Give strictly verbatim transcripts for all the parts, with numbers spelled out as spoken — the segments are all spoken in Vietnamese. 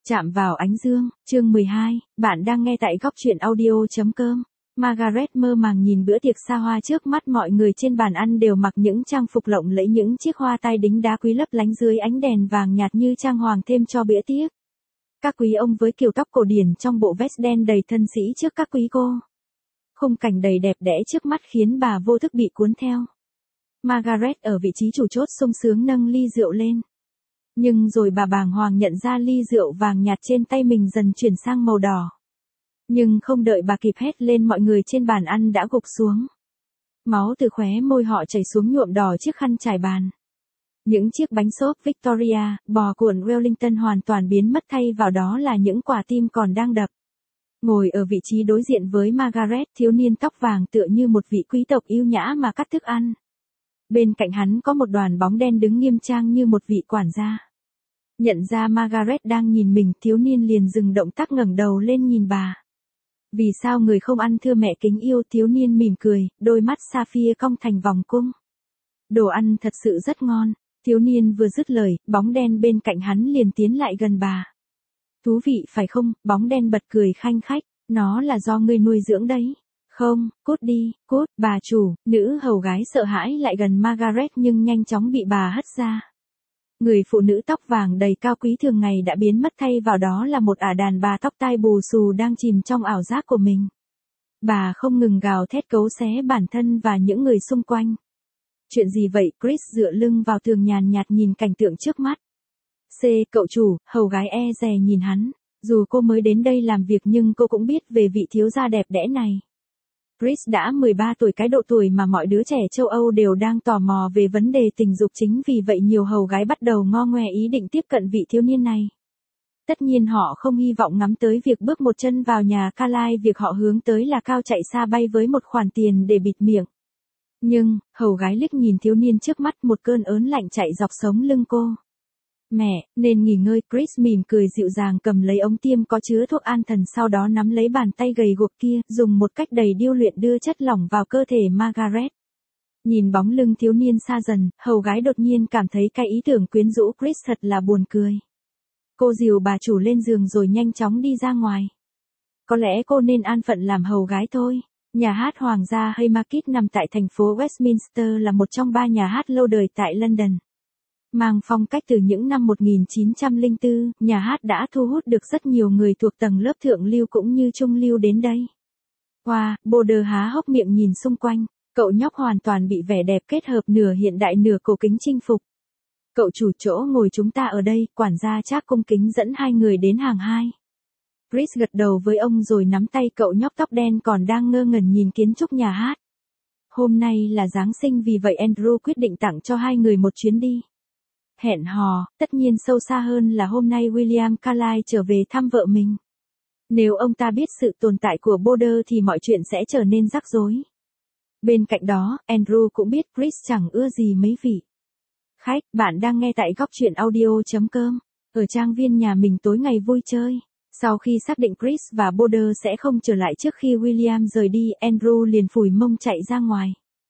Chạm vào ánh dương, chương mười hai, bạn đang nghe tại góc truyện audio chấm com. Margaret mơ màng nhìn bữa tiệc xa hoa trước mắt, mọi người trên bàn ăn đều mặc những trang phục lộng lẫy, những chiếc hoa tai đính đá quý lấp lánh dưới ánh đèn vàng nhạt như trang hoàng thêm cho bữa tiệc. Các quý ông với kiểu tóc cổ điển trong bộ vest đen đầy thân sĩ trước các quý cô. Khung cảnh đầy đẹp đẽ trước mắt khiến bà vô thức bị cuốn theo. Margaret ở vị trí chủ chốt sung sướng nâng ly rượu lên. Nhưng rồi bà bàng hoàng nhận ra ly rượu vàng nhạt trên tay mình dần chuyển sang màu đỏ. Nhưng không đợi bà kịp hét lên, mọi người trên bàn ăn đã gục xuống. Máu từ khóe môi họ chảy xuống nhuộm đỏ chiếc khăn trải bàn. Những chiếc bánh xốp Victoria, bò cuộn Wellington hoàn toàn biến mất, thay vào đó là những quả tim còn đang đập. Ngồi ở vị trí đối diện với Margaret, thiếu niên tóc vàng tựa như một vị quý tộc yêu nhã mà cắt thức ăn. Bên cạnh hắn có một đoàn bóng đen đứng nghiêm trang như một vị quản gia. Nhận ra Margaret đang nhìn mình, thiếu niên liền dừng động tác ngẩng đầu lên nhìn bà. Vì sao người không ăn thưa mẹ kính yêu? Thiếu niên mỉm cười, đôi mắt sapphire cong thành vòng cung. Đồ ăn thật sự rất ngon. Thiếu niên vừa dứt lời, bóng đen bên cạnh hắn liền tiến lại gần bà. Thú vị phải không? Bóng đen bật cười khanh khách. Nó là do ngươi nuôi dưỡng đấy. Không, cút đi, cút. Bà chủ, nữ hầu gái sợ hãi lại gần Margaret nhưng nhanh chóng bị bà hất ra. Người phụ nữ tóc vàng đầy cao quý thường ngày đã biến mất, thay vào đó là một ả đàn bà tóc tai bù xù đang chìm trong ảo giác của mình. Bà không ngừng gào thét cấu xé bản thân và những người xung quanh. Chuyện gì vậy? Chris dựa lưng vào tường nhàn nhạt nhìn cảnh tượng trước mắt. C, cậu chủ, hầu gái e dè nhìn hắn. Dù cô mới đến đây làm việc nhưng cô cũng biết về vị thiếu gia đẹp đẽ này. Chris đã mười ba tuổi, cái độ tuổi mà mọi đứa trẻ châu Âu đều đang tò mò về vấn đề tình dục, chính vì vậy nhiều hầu gái bắt đầu ngo ngoe ý định tiếp cận vị thiếu niên này. Tất nhiên họ không hy vọng ngắm tới việc bước một chân vào nhà Carlyle, việc họ hướng tới là cao chạy xa bay với một khoản tiền để bịt miệng. Nhưng, hầu gái liếc nhìn thiếu niên trước mắt, một cơn ớn lạnh chạy dọc sống lưng cô. Mẹ, nên nghỉ ngơi. Chris mỉm cười dịu dàng cầm lấy ống tiêm có chứa thuốc an thần, sau đó nắm lấy bàn tay gầy guộc kia, dùng một cách đầy điêu luyện đưa chất lỏng vào cơ thể Margaret. Nhìn bóng lưng thiếu niên xa dần, hầu gái đột nhiên cảm thấy cái ý tưởng quyến rũ Chris thật là buồn cười. Cô dìu bà chủ lên giường rồi nhanh chóng đi ra ngoài. Có lẽ cô nên an phận làm hầu gái thôi. Nhà hát Hoàng gia Haymarket nằm tại thành phố Westminster, là một trong ba nhà hát lâu đời tại London. Mang phong cách từ những năm một nghìn chín trăm lẻ bốn, nhà hát đã thu hút được rất nhiều người thuộc tầng lớp thượng lưu cũng như trung lưu đến đây. Wow, Boulder há hốc miệng nhìn xung quanh, cậu nhóc hoàn toàn bị vẻ đẹp kết hợp nửa hiện đại nửa cổ kính chinh phục. Cậu chủ, chỗ ngồi chúng ta ở đây. Quản gia Trác cung kính dẫn hai người đến hàng hai. Chris gật đầu với ông rồi nắm tay cậu nhóc tóc đen còn đang ngơ ngẩn nhìn kiến trúc nhà hát. Hôm nay là Giáng sinh, vì vậy Andrew quyết định tặng cho hai người một chuyến đi. Hẹn hò, tất nhiên sâu xa hơn là hôm nay William Carlyle trở về thăm vợ mình. Nếu ông ta biết sự tồn tại của Boulder thì mọi chuyện sẽ trở nên rắc rối. Bên cạnh đó, Andrew cũng biết Chris chẳng ưa gì mấy vị khách. Bạn đang nghe tại góc truyện audio chấm com. Ở trang viên nhà mình tối ngày vui chơi. Sau khi xác định Chris và Boulder sẽ không trở lại trước khi William rời đi, Andrew liền phủi mông chạy ra ngoài.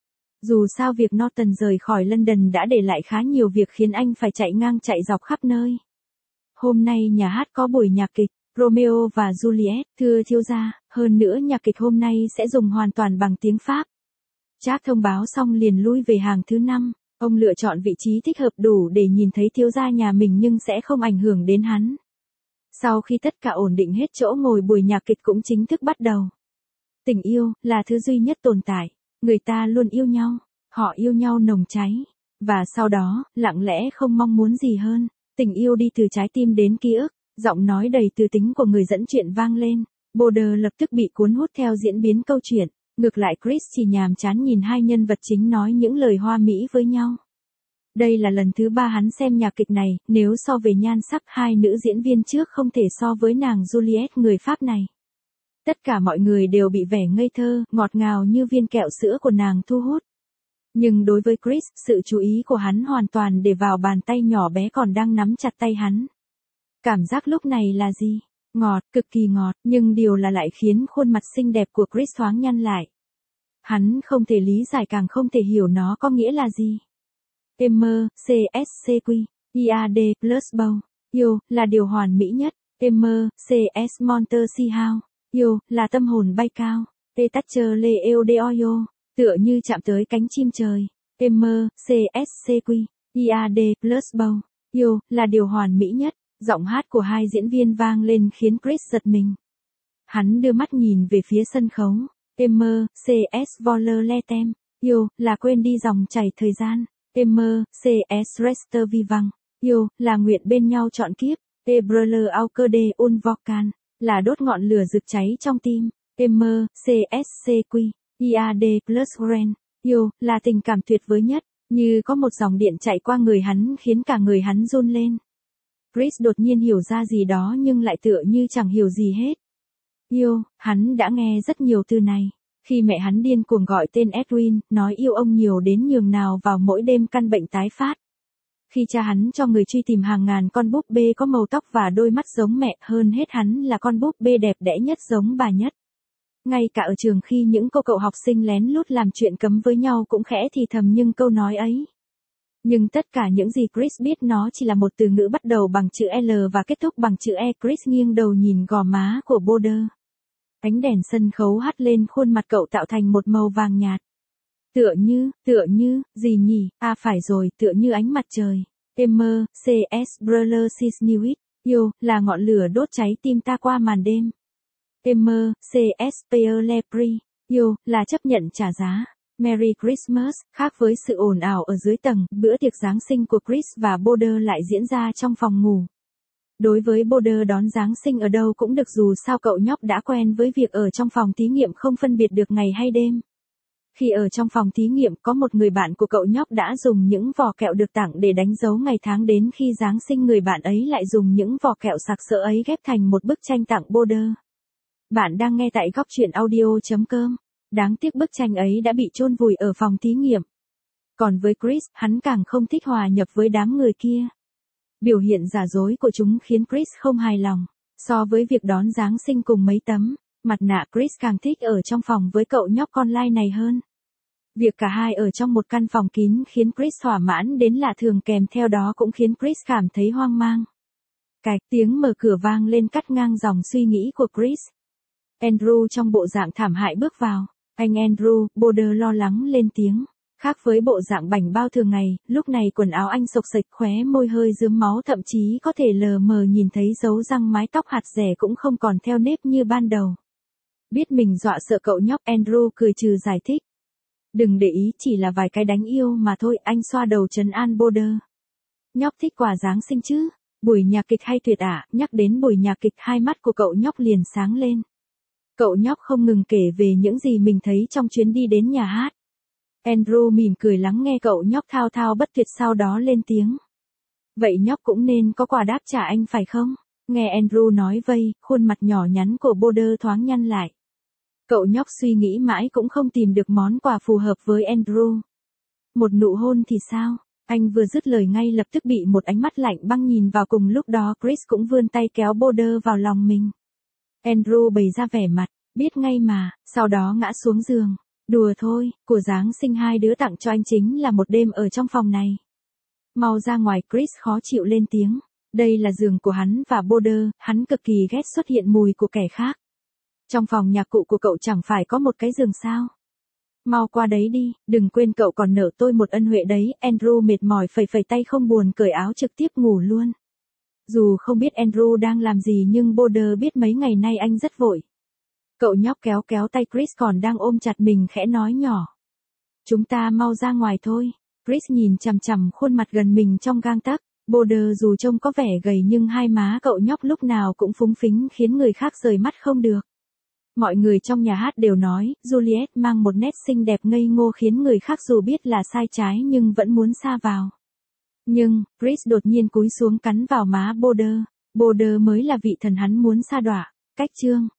Dù sao việc Norton rời khỏi London đã để lại khá nhiều việc khiến anh phải chạy ngang chạy dọc khắp nơi. Hôm nay nhà hát có buổi nhạc kịch, Romeo và Juliet. Thưa thiếu gia, hơn nữa nhạc kịch hôm nay sẽ dùng hoàn toàn bằng tiếng Pháp. Trác thông báo xong liền lui về hàng thứ năm. Ông lựa chọn vị trí thích hợp đủ để nhìn thấy thiếu gia nhà mình nhưng sẽ không ảnh hưởng đến hắn. Sau khi tất cả ổn định hết chỗ ngồi, buổi nhạc kịch cũng chính thức bắt đầu. Tình yêu là thứ duy nhất tồn tại. Người ta luôn yêu nhau, họ yêu nhau nồng cháy, và sau đó, lặng lẽ không mong muốn gì hơn. Tình yêu đi từ trái tim đến ký ức, giọng nói đầy tư tính của người dẫn chuyện vang lên. Boulder lập tức bị cuốn hút theo diễn biến câu chuyện. Ngược lại Chris chỉ nhàm chán nhìn hai nhân vật chính nói những lời hoa mỹ với nhau. Đây là lần thứ ba hắn xem nhạc kịch này, nếu so về nhan sắc, hai nữ diễn viên trước không thể so với nàng Juliet người Pháp này. Tất cả mọi người đều bị vẻ ngây thơ, ngọt ngào như viên kẹo sữa của nàng thu hút. Nhưng đối với Chris, sự chú ý của hắn hoàn toàn để vào bàn tay nhỏ bé còn đang nắm chặt tay hắn. Cảm giác lúc này là gì? Ngọt, cực kỳ ngọt, nhưng điều là lại khiến khuôn mặt xinh đẹp của Chris thoáng nhăn lại. Hắn không thể lý giải, càng không thể hiểu nó có nghĩa là gì. M, C, S, C, Q, I, A, D, plus bow. Yêu, là điều hoàn mỹ nhất. Temer, xê ét Monter Sihao, Yo, là tâm hồn bay cao. T Thatcher Le Eodeoyo, tựa như chạm tới cánh chim trời. Temer, xê ét xê quy, i a đê plus bow. Yo, là điều hoàn mỹ nhất. Giọng hát của hai diễn viên vang lên khiến Chris giật mình. Hắn đưa mắt nhìn về phía sân khấu. Temer, xê ét Voler Letem. Yo, là quên đi dòng chảy thời gian. Temer, xê ét Rester Vivant. Yo, là nguyện bên nhau trọn kiếp. Te Brûler au cœur de un volcan, là đốt ngọn lửa rực cháy trong tim. Temer, xê ét xê quy, i a đê plus Ren. Yo, là tình cảm tuyệt vời nhất, như có một dòng điện chạy qua người hắn khiến cả người hắn run lên. Chris đột nhiên hiểu ra gì đó nhưng lại tựa như chẳng hiểu gì hết. Yo, hắn đã nghe rất nhiều từ này. Khi mẹ hắn điên cuồng gọi tên Edwin, nói yêu ông nhiều đến nhường nào vào mỗi đêm căn bệnh tái phát. Khi cha hắn cho người truy tìm hàng ngàn con búp bê có màu tóc và đôi mắt giống mẹ, hơn hết hắn là con búp bê đẹp đẽ nhất giống bà nhất. Ngay cả ở trường khi những cô cậu học sinh lén lút làm chuyện cấm với nhau cũng khẽ thì thầm nhưng câu nói ấy. Nhưng tất cả những gì Chris biết nó chỉ là một từ ngữ bắt đầu bằng chữ L và kết thúc bằng chữ E. Chris nghiêng đầu nhìn gò má của Boulder. Ánh đèn sân khấu hắt lên khuôn mặt cậu tạo thành một màu vàng nhạt. Tựa như, tựa như, gì nhỉ, à phải rồi, tựa như ánh mặt trời. Temer, xê ét Brûler Sisnuit, Yo, là ngọn lửa đốt cháy tim ta qua màn đêm. Temer, xê ét Payer Lepri, Yo, là chấp nhận trả giá. Merry Christmas, khác với sự ồn ào ở dưới tầng, bữa tiệc Giáng sinh của Chris và Boulder lại diễn ra trong phòng ngủ. Đối với Boulder đón Giáng sinh ở đâu cũng được dù sao cậu nhóc đã quen với việc ở trong phòng thí nghiệm không phân biệt được ngày hay đêm. Khi ở trong phòng thí nghiệm có một người bạn của cậu nhóc đã dùng những vỏ kẹo được tặng để đánh dấu ngày tháng đến khi Giáng sinh người bạn ấy lại dùng những vỏ kẹo sặc sỡ ấy ghép thành một bức tranh tặng Boulder. Bạn đang nghe tại góc truyện audio.com. Đáng tiếc bức tranh ấy đã bị chôn vùi ở phòng thí nghiệm. Còn với Chris, hắn càng không thích hòa nhập với đám người kia. Biểu hiện giả dối của chúng khiến Chris không hài lòng. So với việc đón Giáng sinh cùng mấy tấm mặt nạ, Chris càng thích ở trong phòng với cậu nhóc con lai này hơn. Việc cả hai ở trong một căn phòng kín khiến Chris thỏa mãn đến lạ thường, kèm theo đó cũng khiến Chris cảm thấy hoang mang. Cạch, tiếng mở cửa vang lên cắt ngang dòng suy nghĩ của Chris. Andrew trong bộ dạng thảm hại bước vào. Anh Andrew, Boulder lo lắng lên tiếng. Khác với bộ dạng bảnh bao thường ngày, lúc này quần áo anh xộc xệch, khóe môi hơi rướm máu, thậm chí có thể lờ mờ nhìn thấy dấu răng, mái tóc hạt rẻ cũng không còn theo nếp như ban đầu. Biết mình dọa sợ cậu nhóc, Andrew cười trừ giải thích. Đừng để ý, chỉ là vài cái đánh yêu mà thôi, anh xoa đầu trấn an Boulder. Nhóc thích quà Giáng sinh chứ? Buổi nhạc kịch hay tuyệt ạ, à? Nhắc đến buổi nhạc kịch hai mắt của cậu nhóc liền sáng lên. Cậu nhóc không ngừng kể về những gì mình thấy trong chuyến đi đến nhà hát. Andrew mỉm cười lắng nghe cậu nhóc thao thao bất tuyệt, sau đó lên tiếng. Vậy nhóc cũng nên có quà đáp trả anh phải không? Nghe Andrew nói vây, khuôn mặt nhỏ nhắn của Boulder thoáng nhăn lại. Cậu nhóc suy nghĩ mãi cũng không tìm được món quà phù hợp với Andrew. Một nụ hôn thì sao? Anh vừa dứt lời ngay lập tức bị một ánh mắt lạnh băng nhìn vào, cùng lúc đó Chris cũng vươn tay kéo Boulder vào lòng mình. Andrew bày ra vẻ mặt, biết ngay mà, sau đó ngã xuống giường. Đùa thôi, của Giáng sinh hai đứa tặng cho anh chính là một đêm ở trong phòng này. Mau ra ngoài, Chris khó chịu lên tiếng. Đây là giường của hắn và Boulder, hắn cực kỳ ghét xuất hiện mùi của kẻ khác. Trong phòng nhạc cụ của cậu chẳng phải có một cái giường sao? Mau qua đấy đi, đừng quên cậu còn nợ tôi một ân huệ đấy. Andrew mệt mỏi phẩy phẩy tay không buồn cởi áo trực tiếp ngủ luôn. Dù không biết Andrew đang làm gì nhưng Boulder biết mấy ngày nay anh rất vội. Cậu nhóc kéo kéo tay Chris còn đang ôm chặt mình, khẽ nói nhỏ. Chúng ta mau ra ngoài thôi. Chris nhìn chằm chằm khuôn mặt gần mình trong gang tấc. Boulder dù trông có vẻ gầy nhưng hai má cậu nhóc lúc nào cũng phúng phính khiến người khác rời mắt không được. Mọi người trong nhà hát đều nói, Juliet mang một nét xinh đẹp ngây ngô khiến người khác dù biết là sai trái nhưng vẫn muốn sa vào. Nhưng, Chris đột nhiên cúi xuống cắn vào má Boulder. Boulder mới là vị thần hắn muốn sa đọa. Cách chương